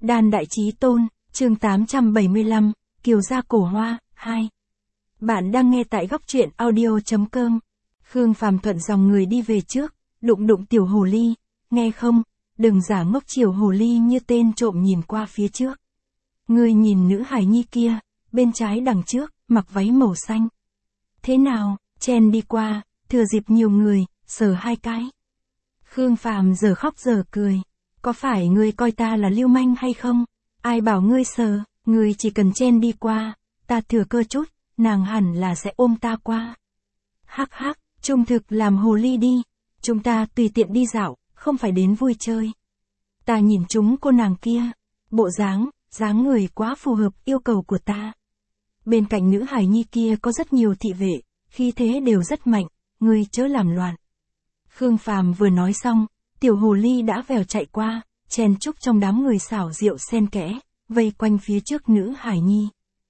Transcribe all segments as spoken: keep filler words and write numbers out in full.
Đan Đại Chí Tôn, chương tám trăm bảy mươi lăm, Kiều gia cổ hoa, hai. Bạn đang nghe tại góc truyện audio.com. Khương Phàm thuận dòng người đi về trước, đụng đụng tiểu hồ ly, nghe không, đừng giả ngốc chiều hồ ly như tên trộm nhìn qua phía trước. Ngươi nhìn nữ hài nhi kia, bên trái đằng trước, mặc váy màu xanh. Thế nào, chen đi qua, thừa dịp nhiều người, sờ hai cái. Khương Phàm giờ khóc giờ cười, có phải ngươi coi ta là lưu manh hay không? Ai bảo ngươi sờ, ngươi chỉ cần chen đi qua, ta thừa cơ chút, nàng hẳn là sẽ ôm ta qua. Hắc hắc, trung thực làm hồ ly đi, chúng ta tùy tiện đi dạo, không phải đến vui chơi. Ta nhìn chúng cô nàng kia, bộ dáng, dáng người quá phù hợp yêu cầu của ta. Bên cạnh nữ hài nhi kia có rất nhiều thị vệ, khí thế đều rất mạnh, ngươi chớ làm loạn. Khương Phàm vừa nói xong, tiểu hồ ly đã vèo chạy qua, chen chúc trong đám người xảo diệu xen kẽ, vây quanh phía trước nữ hài nhi.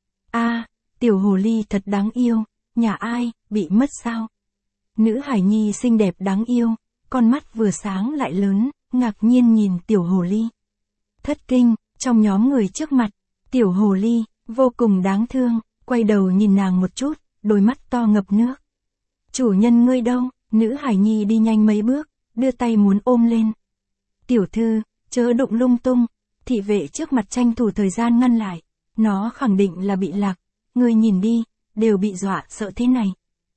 A, tiểu hồ ly thật đáng yêu, nhà ai, bị mất sao? Nữ hài nhi xinh đẹp đáng yêu, con mắt vừa sáng lại lớn, ngạc nhiên nhìn tiểu hồ ly. Thất kinh, trong nhóm người trước mặt, tiểu hồ ly, vô cùng đáng thương, quay đầu nhìn nàng một chút, đôi mắt to ngập nước. Chủ nhân ngươi đâu? Nữ hài nhi đi nhanh mấy bước, đưa tay muốn ôm lên. Tiểu thư, chớ đụng lung tung, thị vệ trước mặt tranh thủ thời gian ngăn lại, nó khẳng định là bị lạc, ngươi nhìn đi, đều bị dọa sợ thế này.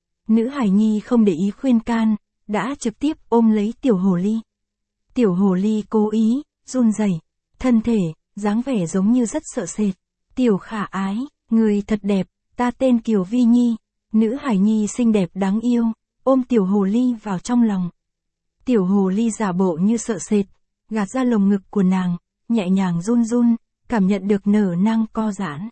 Nữ hài nhi không để ý khuyên can, đã trực tiếp ôm lấy tiểu hồ ly. Tiểu hồ ly cố ý, run rẩy, thân thể, dáng vẻ giống như rất sợ sệt. Tiểu khả ái, người thật đẹp, ta tên Kiều Vi Nhi, nữ hài nhi xinh đẹp đáng yêu, ôm tiểu hồ ly vào trong lòng. Tiểu hồ ly giả bộ như sợ sệt, gạt ra lồng ngực của nàng, nhẹ nhàng run run, cảm nhận được nở nang co giãn.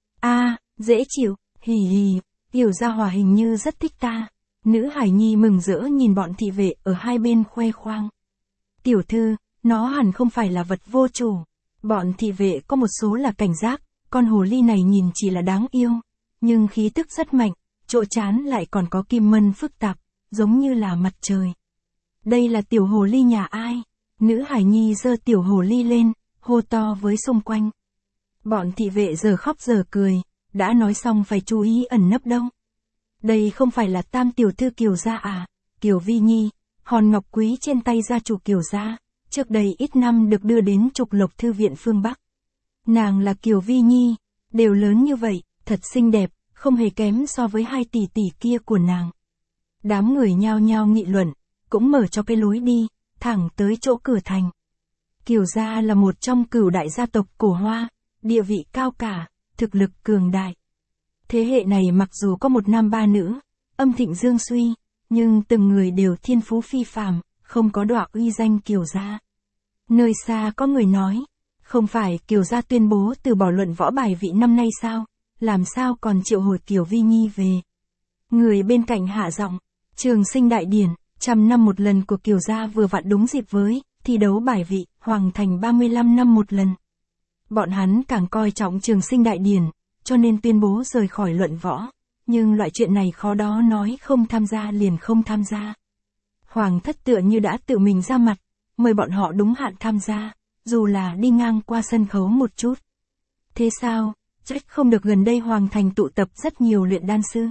A, dễ chịu, hì hì, tiểu gia hòa hình như rất thích ta. Nữ hài nhi mừng rỡ nhìn bọn thị vệ ở hai bên khoe khoang. Tiểu thư, nó hẳn không phải là vật vô chủ. Bọn thị vệ có một số là cảnh giác, con hồ ly này nhìn chỉ là đáng yêu, nhưng khí tức rất mạnh, chỗ trán lại còn có kim mân phức tạp, giống như là mặt trời. Đây là tiểu hồ ly nhà ai? Nữ hài nhi giơ tiểu hồ ly lên, hô to với xung quanh. Bọn thị vệ giờ khóc giờ cười, đã nói xong phải chú ý ẩn nấp đâu. Đây không phải là tam tiểu thư Kiều gia à? Kiều Vi Nhi, hòn ngọc quý trên tay gia chủ Kiều gia, trước đây ít năm được đưa đến Trục Lộc Thư viện phương Bắc. Nàng là Kiều Vi Nhi, đều lớn như vậy, thật xinh đẹp, không hề kém so với hai tỷ tỷ kia của nàng. Đám người nhao nhao nghị luận, cũng mở cho cái lối đi, thẳng tới chỗ cửa thành. Kiều gia là một trong cửu đại gia tộc cổ hoa, địa vị cao cả, thực lực cường đại. Thế hệ này mặc dù có một nam ba nữ, âm thịnh dương suy, nhưng từng người đều thiên phú phi phàm, không có đọa uy danh Kiều gia. Nơi xa có người nói, không phải Kiều gia tuyên bố từ bỏ luận võ bài vị năm nay sao, làm sao còn triệu hồi Kiều Vi Nhi về. Người bên cạnh hạ giọng, trường sinh đại điển, trăm năm một lần của Kiều gia vừa vặn đúng dịp với thi đấu bài vị, hoàng thành ba mươi lăm năm một lần. Bọn hắn càng coi trọng trường sinh đại điển, cho nên tuyên bố rời khỏi luận võ, nhưng loại chuyện này khó đó nói không tham gia liền không tham gia. Hoàng thất tựa như đã tự mình ra mặt, mời bọn họ đúng hạn tham gia, dù là đi ngang qua sân khấu một chút. Thế sao, trách không được gần đây hoàng thành tụ tập rất nhiều luyện đan sư.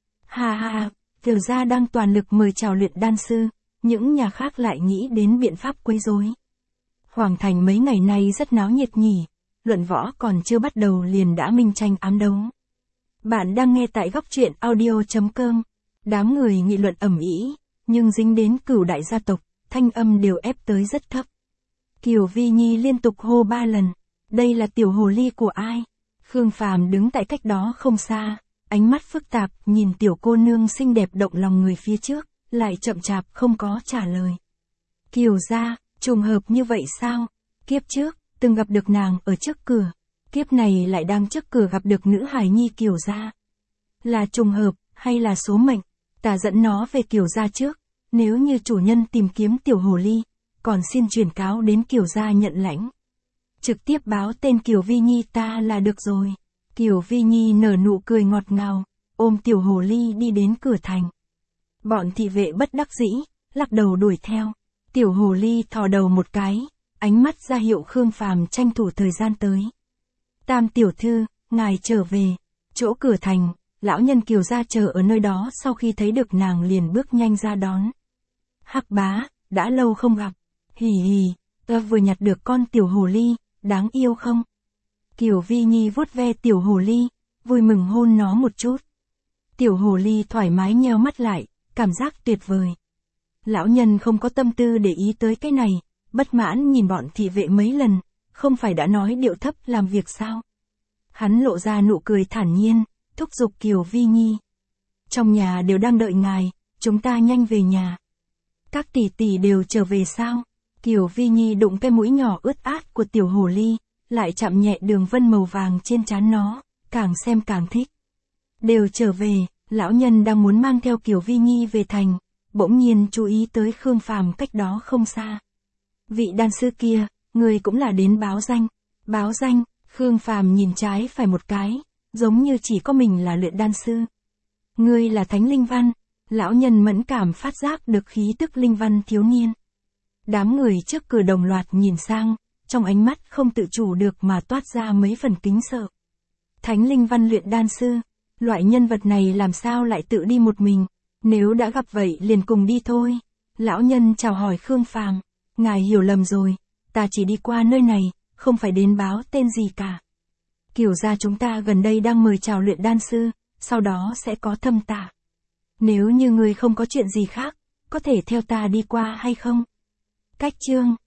Ha ha, Kiều gia đang toàn lực mời chào luyện đan sư, những nhà khác lại nghĩ đến biện pháp quấy rối. Hoàng thành mấy ngày nay rất náo nhiệt nhỉ, luận võ còn chưa bắt đầu liền đã minh tranh ám đấu. Bạn đang nghe tại góc truyện audio.com. Đám người nghị luận ầm ĩ, nhưng dính đến cửu đại gia tộc, thanh âm đều ép tới rất thấp. Kiều Vi Nhi liên tục hô ba lần, đây là tiểu hồ ly của ai? Khương Phàm đứng tại cách đó không xa, ánh mắt phức tạp nhìn tiểu cô nương xinh đẹp động lòng người phía trước, lại chậm chạp không có trả lời. Kiều gia, trùng hợp như vậy sao? Kiếp trước, từng gặp được nàng ở trước cửa, kiếp này lại đang trước cửa gặp được nữ hài nhi Kiều gia. Là trùng hợp, hay là số mệnh? Ta dẫn nó về Kiều gia trước, nếu như chủ nhân tìm kiếm tiểu hồ ly, còn xin truyền cáo đến Kiều gia nhận lãnh. Trực tiếp báo tên Kiều Vi Nhi ta là được rồi. Kiều Vi Nhi nở nụ cười ngọt ngào, ôm tiểu hồ ly đi đến cửa thành. Bọn thị vệ bất đắc dĩ, lắc đầu đuổi theo. Tiểu hồ ly thò đầu một cái, ánh mắt ra hiệu Khương Phàm tranh thủ thời gian tới. Tam tiểu thư, ngài trở về. Chỗ cửa thành, lão nhân Kiều gia chờ ở nơi đó sau khi thấy được nàng liền bước nhanh ra đón. Hắc bá, đã lâu không gặp. Hì hì, ta vừa nhặt được con tiểu hồ ly, đáng yêu không? Kiều Vi Nhi vuốt ve tiểu hồ ly, vui mừng hôn nó một chút. Tiểu hồ ly thoải mái nheo mắt lại, cảm giác tuyệt vời. Lão nhân không có tâm tư để ý tới cái này, bất mãn nhìn bọn thị vệ mấy lần, không phải đã nói điệu thấp làm việc sao? Hắn lộ ra nụ cười thản nhiên, thúc giục Kiều Vi Nhi. Trong nhà đều đang đợi ngài, chúng ta nhanh về nhà. Các tỷ tỷ đều trở về sao? Kiều Vi Nhi đụng cái mũi nhỏ ướt át của tiểu hồ ly, lại chạm nhẹ đường vân màu vàng trên trán nó, càng xem càng thích. Đều trở về, lão nhân đang muốn mang theo Kiều Vi Nhi về thành, bỗng nhiên chú ý tới Khương Phàm cách đó không xa. Vị đan sư kia, người cũng là đến báo danh. Báo danh, Khương Phàm nhìn trái phải một cái, giống như chỉ có mình là luyện đan sư. Ngươi là Thánh Linh Văn, lão nhân mẫn cảm phát giác được khí tức linh văn thiếu niên. Đám người trước cửa đồng loạt nhìn sang, trong ánh mắt không tự chủ được mà toát ra mấy phần kính sợ. Thánh Linh Văn luyện đan sư, loại nhân vật này làm sao lại tự đi một mình, nếu đã gặp vậy liền cùng đi thôi. Lão nhân chào hỏi Khương Phàm, ngài hiểu lầm rồi, ta chỉ đi qua nơi này, không phải đến báo tên gì cả. Kiều gia chúng ta gần đây đang mời chào luyện đan sư, sau đó sẽ có thâm tạ. Nếu như người không có chuyện gì khác, có thể theo ta đi qua hay không? Cách chương